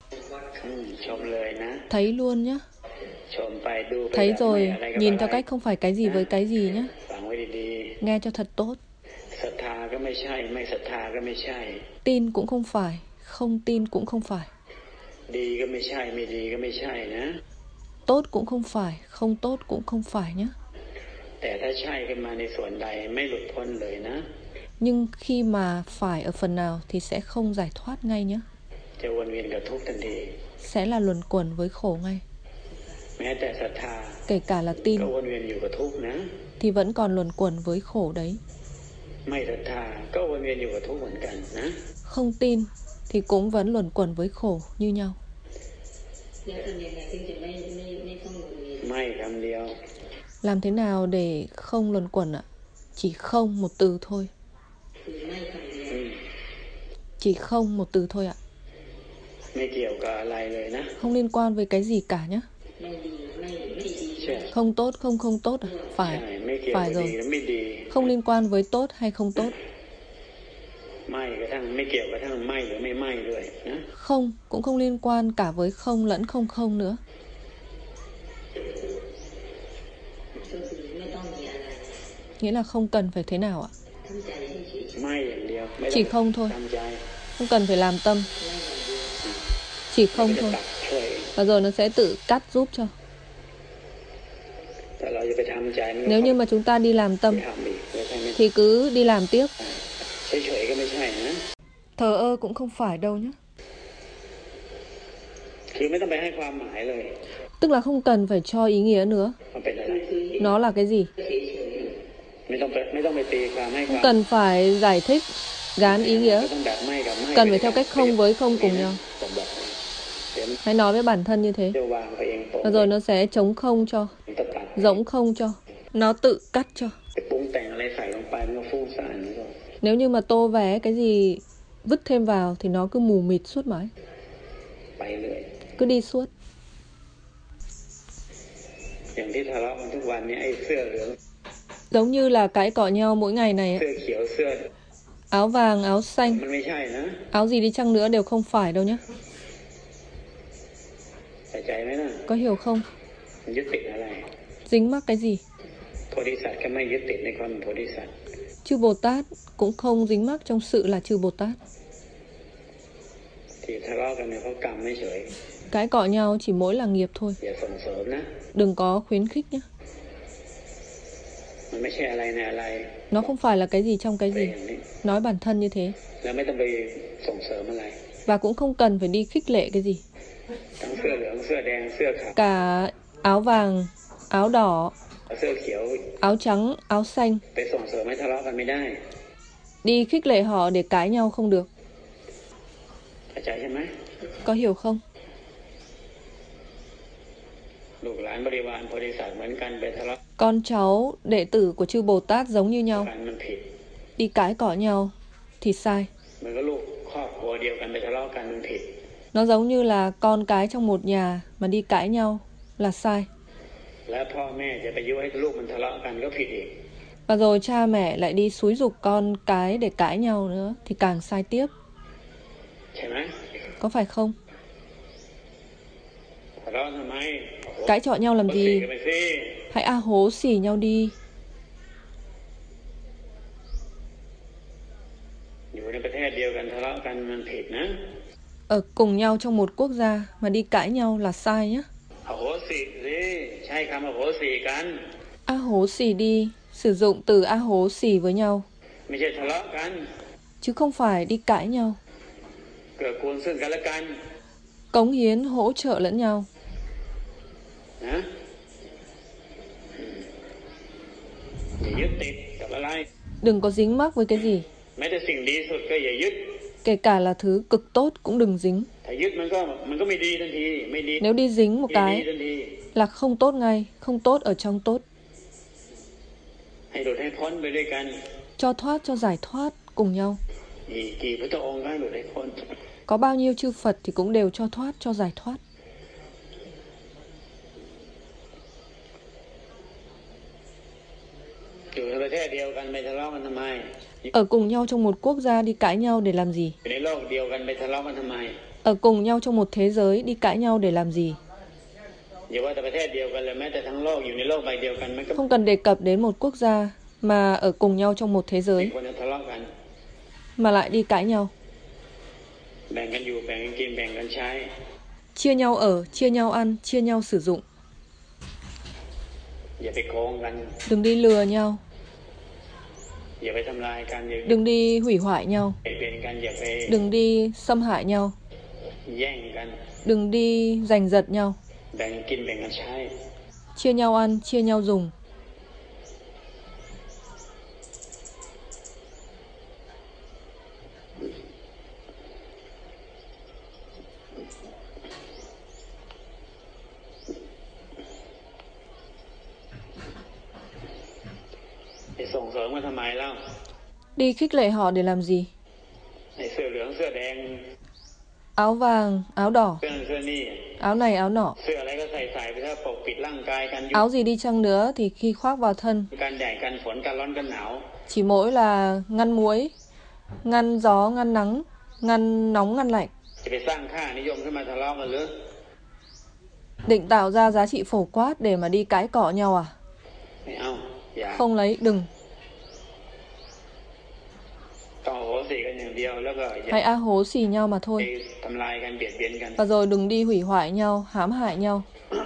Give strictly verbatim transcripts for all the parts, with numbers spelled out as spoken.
Thấy luôn nhá. Thấy rồi, nhìn theo cách không phải cái gì với cái gì nhá. Nghe cho thật tốt. Tin cũng không phải, không tin cũng không phải. Tốt cũng không phải, không tốt cũng không phải nhé. Nhưng khi mà phải ở phần nào thì sẽ không giải thoát ngay nhé. Sẽ là luẩn quẩn với khổ ngay. Kể cả là tin thì vẫn còn luẩn quẩn với khổ đấy. Không tin thì cũng vẫn luẩn quẩn với khổ như nhau. Làm thế nào để không luẩn quẩn ạ? Chỉ không một từ thôi. Chỉ không một từ thôi ạ. Không liên quan với cái gì cả nhé. Không tốt, không không tốt à? Phải, phải rồi. Không liên quan với tốt hay không tốt. Không cũng không liên quan cả với không lẫn không không nữa. Nghĩa là không cần phải thế nào ạ? Chỉ không thôi. Không cần phải làm tâm. Chỉ không thôi. Và rồi nó sẽ tự cắt giúp cho. Nếu như mà chúng ta đi làm tâm thì cứ đi làm tiếp. Thờ ơ cũng không phải đâu nhé. Tức là không cần phải cho ý nghĩa nữa. Nó là cái gì? Không cần phải giải thích, gán ý nghĩa. Cần phải theo cách không với không cùng nhau. Hãy nói với bản thân như thế. Và rồi nó sẽ chống không cho, rỗng không cho. Nó tự cắt cho. Nếu như mà tô vé cái gì vứt thêm vào thì nó cứ mù mịt suốt mãi. Cứ đi suốt. Giống như là cãi cọ nhau mỗi ngày này ấy. Áo vàng, áo xanh, áo gì đi chăng nữa đều không phải đâu nhé. Có hiểu không? Dính mắc cái gì? Chư Bồ Tát cũng không dính mắc trong sự là chư Bồ Tát. Cãi cọ nhau chỉ mỗi là nghiệp thôi. Đừng có khuyến khích nhé. Nó không phải là cái gì trong cái gì. Nói bản thân như thế. Và cũng không cần phải đi khích lệ cái gì. Cả áo vàng, áo đỏ, áo trắng, áo xanh, đi khích lệ họ để cãi nhau không được. Có hiểu không? Con cháu đệ tử của chư Bồ Tát giống như nhau. Đi cãi cọ nhau thì sai. Nó giống như là con cái trong một nhà mà đi cãi nhau là sai. Và rồi cha mẹ lại đi xúi giục con cái để cãi nhau nữa thì càng sai tiếp. Có phải không? Cãi trọ nhau làm gì? Hãy a hố xỉ nhau đi. Ở cùng nhau trong một quốc gia mà đi cãi nhau là sai nhé. A hố xỉ đi. Sử dụng từ a hố xỉ với nhau. Chứ không phải đi cãi nhau. Cống hiến hỗ trợ lẫn nhau. Đừng có dính mắc với cái gì. Kể cả là thứ cực tốt cũng đừng dính. Nếu đi dính một cái là không tốt ngay. Không tốt ở trong tốt. Cho thoát, cho giải thoát cùng nhau. Có bao nhiêu chư Phật thì cũng đều cho thoát, cho giải thoát. Ở cùng nhau trong một quốc gia đi cãi nhau để làm gì? Ở cùng nhau trong một thế giới, đi cãi nhau để làm gì? Không cần đề cập đến một quốc gia, mà ở cùng nhau trong một thế giới, mà lại đi cãi nhau. Chia nhau ở, chia nhau ăn, chia nhau sử dụng. Đừng đi lừa nhau. Đừng đi hủy hoại nhau. Đừng đi xâm hại nhau. Đừng đi giành giật nhau. Chia nhau ăn, chia nhau dùng. Đi khích lệ họ để làm gì? Áo vàng, áo đỏ, áo này áo nọ. Áo gì đi chăng nữa thì khi khoác vào thân, chỉ mỗi là ngăn muối, ngăn gió, ngăn nắng, ngăn nóng, ngăn lạnh. Định tạo ra giá trị phổ quát để mà đi cãi cọ nhau à? Không lấy, đừng. Hãy á hố xì nhau mà thôi. Và rồi đừng đi hủy hoại nhau, hãm hại nhau.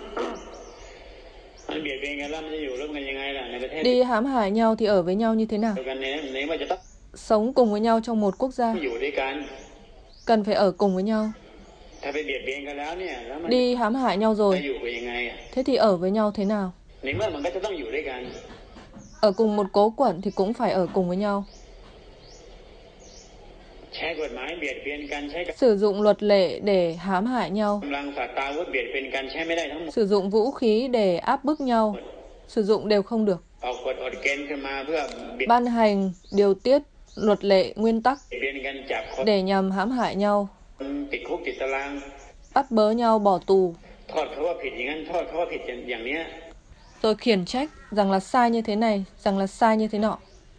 Đi hãm hại nhau thì ở với nhau như thế nào? Sống cùng với nhau trong một quốc gia, cần phải ở cùng với nhau. Đi hãm hại nhau rồi, thế thì ở với nhau thế nào? Ở cùng một cố quận thì cũng phải ở cùng với nhau. Sử dụng luật lệ để hãm hại nhau. Sử dụng vũ khí để áp bức nhau. Sử dụng đều không được. Ban hành, điều tiết, luật lệ, nguyên tắc để nhằm hãm hại nhau, bắt bớ nhau, bỏ tù, rồi khiển trách rằng là sai như thế này, rằng là sai như thế nọ.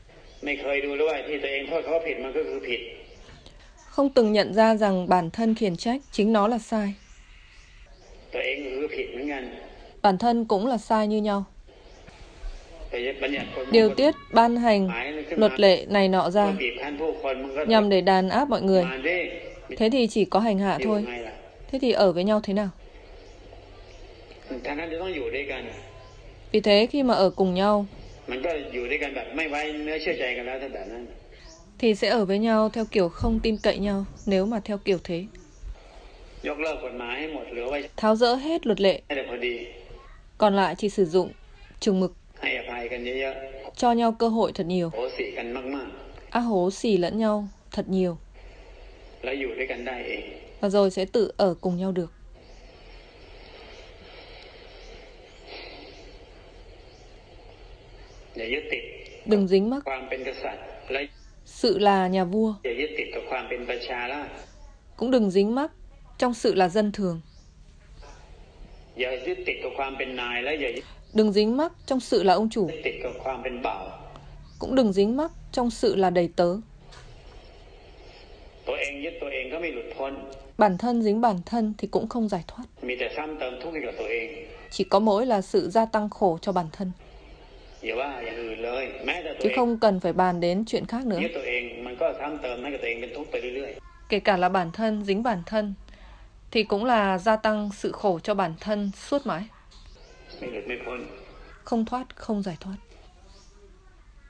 Không từng nhận ra rằng bản thân khiển trách chính nó là sai. Bản thân cũng là sai như nhau. Điều tiết, ban hành, luật lệ này nọ ra nhằm để đàn áp mọi người. Thế thì chỉ có hành hạ thôi. Thế thì ở với nhau thế nào? Vì thế khi mà ở cùng nhau thì sẽ ở với nhau theo kiểu không tin cậy nhau, nếu mà theo kiểu thế. Tháo dỡ hết luật lệ, còn lại chỉ sử dụng chừng mực, cho nhau cơ hội thật nhiều, á hố xì lẫn nhau thật nhiều, và rồi sẽ tự ở cùng nhau được. Đừng dính mắc sự là nhà vua, cũng đừng dính mắc trong sự là dân thường. Đừng dính mắc trong sự là ông chủ, cũng đừng dính mắc trong sự là đầy tớ. Bản thân dính bản thân thì cũng không giải thoát. Chỉ có mỗi là sự gia tăng khổ cho bản thân, chứ không cần phải bàn đến chuyện khác nữa. Kể cả là bản thân dính bản thân thì cũng là gia tăng sự khổ cho bản thân suốt mãi. Không thoát, không giải thoát.